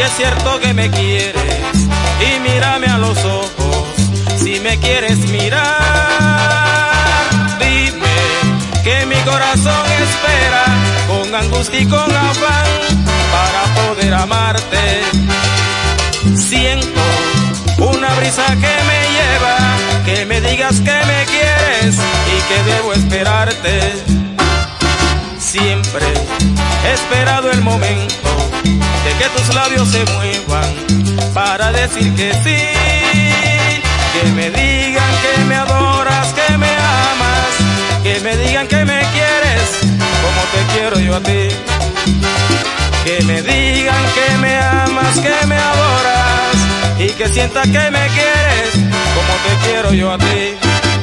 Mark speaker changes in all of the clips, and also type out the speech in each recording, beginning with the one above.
Speaker 1: es cierto que me quieres y mírame a los ojos, si me quieres mirar, dime que mi corazón espera con angustia y con afán para poder amarte. Siento una brisa que me lleva, que me digas que me quieres y que debo esperarte. Siempre he esperado el momento de que tus labios se muevan para decir que sí, que me digan que me adoras, que me amas, que me digan que me quieres como te quiero yo a ti, que me digan que me amas, que me adoras y que sienta que me quieres como te quiero yo a ti.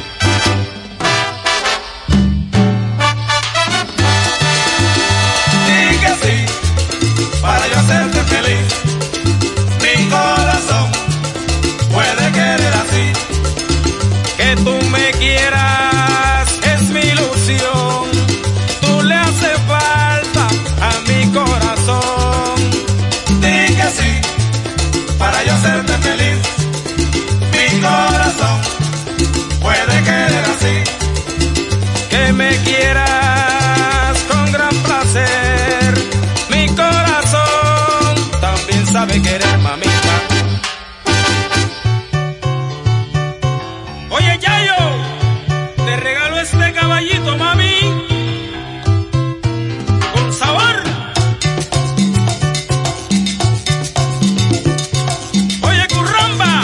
Speaker 2: Para yo hacerte feliz, mi corazón puede querer así.
Speaker 1: Que tú me quieras es mi ilusión, tú le haces falta a mi corazón.
Speaker 2: Di que sí, para yo hacerte feliz, mi corazón puede querer así.
Speaker 1: Que me quieras con gran placer, mi corazón también sabe querer, mamita. Oye, Yayo, te regalo este caballito, mami, con sabor. Oye, curramba.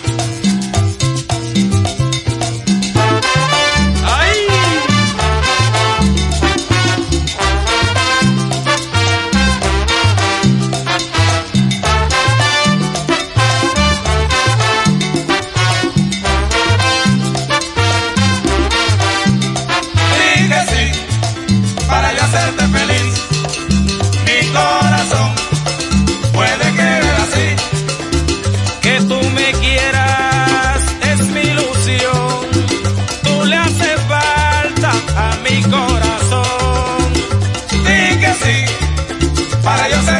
Speaker 1: Ay.
Speaker 2: Para yo hacerte feliz, mi corazón puede querer así.
Speaker 1: Que tú me quieras es mi ilusión, tú le haces falta a mi corazón.
Speaker 2: Di que sí, para yo ser